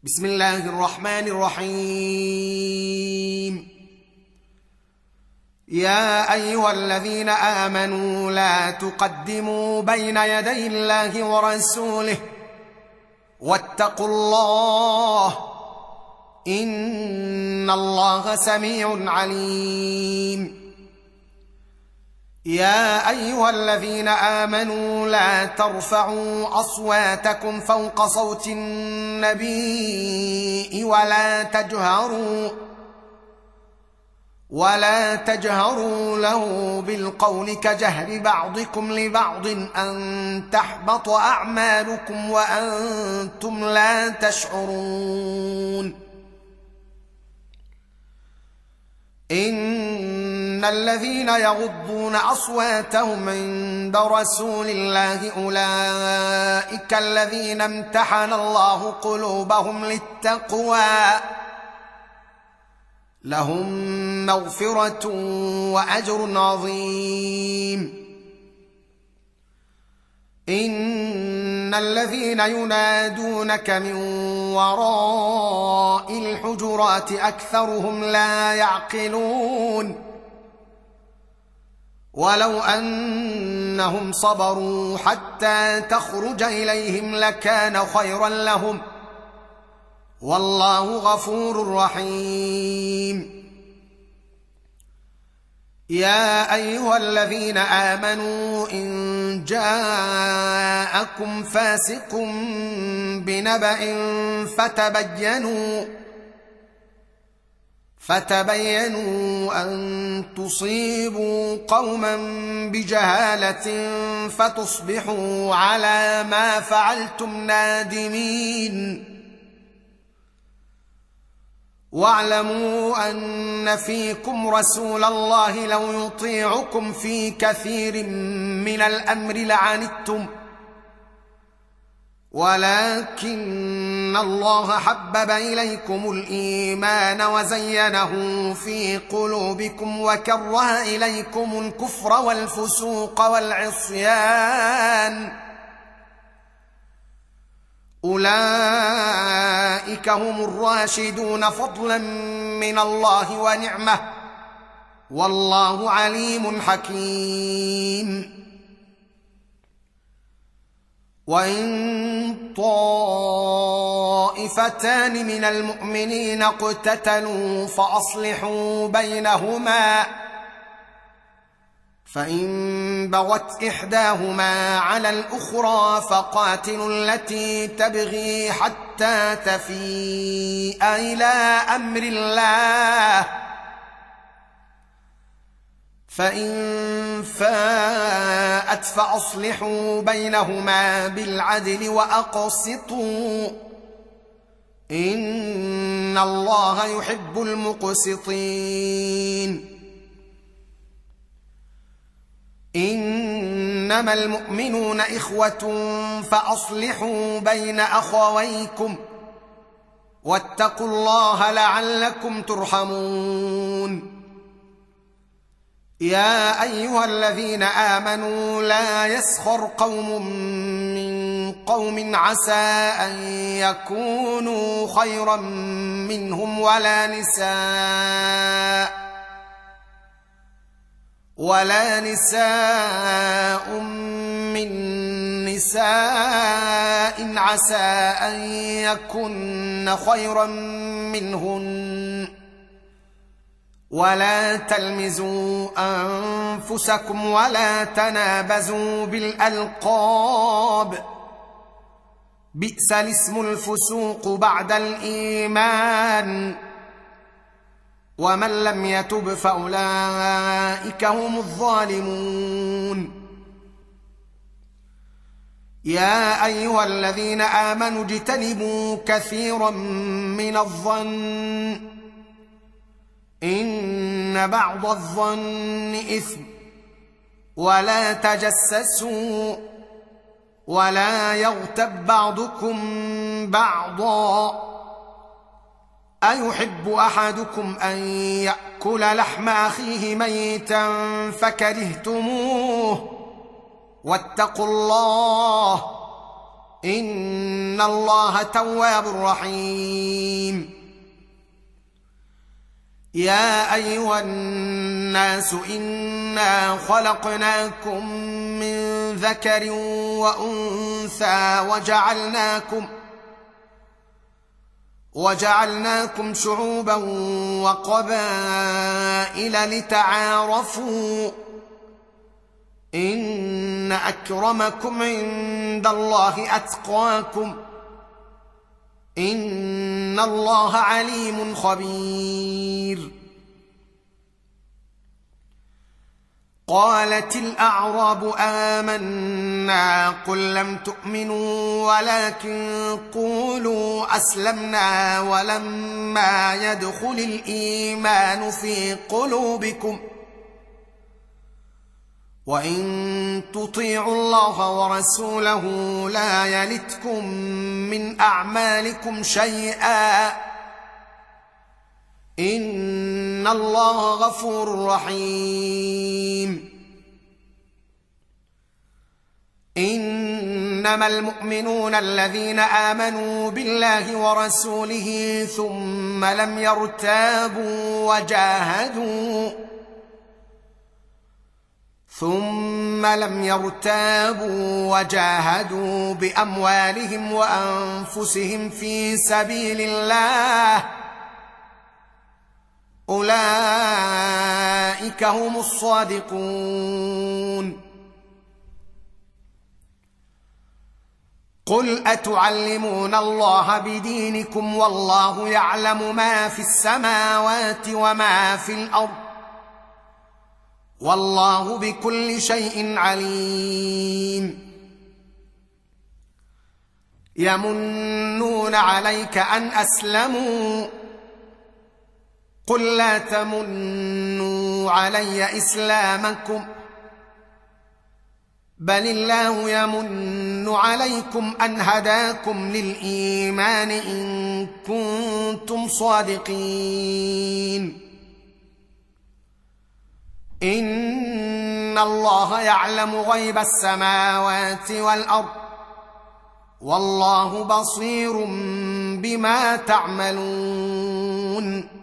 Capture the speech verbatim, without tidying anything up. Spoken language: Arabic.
بسم الله الرحمن الرحيم. يا أيها الذين آمنوا لا تقدموا بين يدي الله ورسوله واتقوا الله إن الله سميع عليم. يا أيها الذين آمنوا لا ترفعوا أصواتكم فوق صوت النبي ولا تجهروا ولا تجهروا له بالقول كجهر بعضكم لبعض أن تحبط أعمالكم وأنتم لا تشعرون. إن الذين يغضون أصواتهم عند رسول الله أولئك الذين امتحن الله قلوبهم للتقوى لهم مغفرة وأجر عظيم. إن الذين ينادونك من وراء الحجرات أكثرهم لا يعقلون. ولو أنهم صبروا حتى تخرج إليهم لكان خيرا لهم والله غفور رحيم. يا أيها الذين آمنوا إن جاءكم فاسق بنبأ فتبينوا فتبينوا أن تصيبوا قوما بجهالة فتصبحوا على ما فعلتم نادمين. واعلموا أن فيكم رسول الله لو يطيعكم في كثير من الأمر لعنتم ولكن الله حبب إليكم الإيمان وزينه في قلوبكم وكره إليكم الكفر والفسوق والعصيان أولئك هم الراشدون فضلا من الله ونعمة والله عليم حكيم. وإن طائفتان من المؤمنين اقتتلوا فأصلحوا بينهما فإن بغت إحداهما على الأخرى فقاتلوا التي تبغي حتى تفيء إلى أمر الله فإن فاءت فأصلحوا بينهما بالعدل وأقسطوا إن الله يحب المقسطين. إنما المؤمنون إخوة فأصلحوا بين أخويكم واتقوا الله لعلكم ترحمون. يا أيها الذين آمنوا لا يسخر قوم من قوم عسى أن يكونوا خيرا منهم ولا نساء ولا نساء من نساء عسى أن يكن خيرا منهن ولا تلمزوا أنفسكم ولا تنابزوا بالألقاب بئس الاسم الفسوق بعد الإيمان ومن لم يتب فأولئك هم الظالمون. يا أيها الذين آمنوا اجتنبوا كثيرا من الظن إن بعض الظن إثم ولا تجسسوا ولا يغتب بعضكم بعضا أيحب أحدكم أن يأكل لحم أخيه ميتا فكرهتموه واتقوا الله إن الله تواب رحيم. يا أيها الناس إنا خلقناكم من ذكر وأنثى وجعلناكم وجعلناكم شعوبا وقبائل لتعارفوا إن أكرمكم عند الله أتقاكم إن الله عليم خبير. قالت الأعراب آمنا قل لم تؤمنوا ولكن قولوا أسلمنا ولما يدخل الإيمان في قلوبكم وإن تطيعوا الله ورسوله لا يلتكم من أعمالكم شيئا إن الله غفور رحيم. إنما المؤمنون الذين آمنوا بالله ورسوله ثم لم يرتابوا وجاهدوا ثم لم يرتابوا وجاهدوا بأموالهم وأنفسهم في سبيل الله أولئك هم الصادقون. قل أتعلمون الله بدينكم والله يعلم ما في السماوات وما في الأرض والله بكل شيء عليم. يمنون عليك أن أسلموا قل لا تمنوا علي إسلامكم بل الله يمن عليكم أن هداكم للإيمان إن كنتم صادقين. إن الله يعلم غيب السماوات والأرض والله بصير بما تعملون.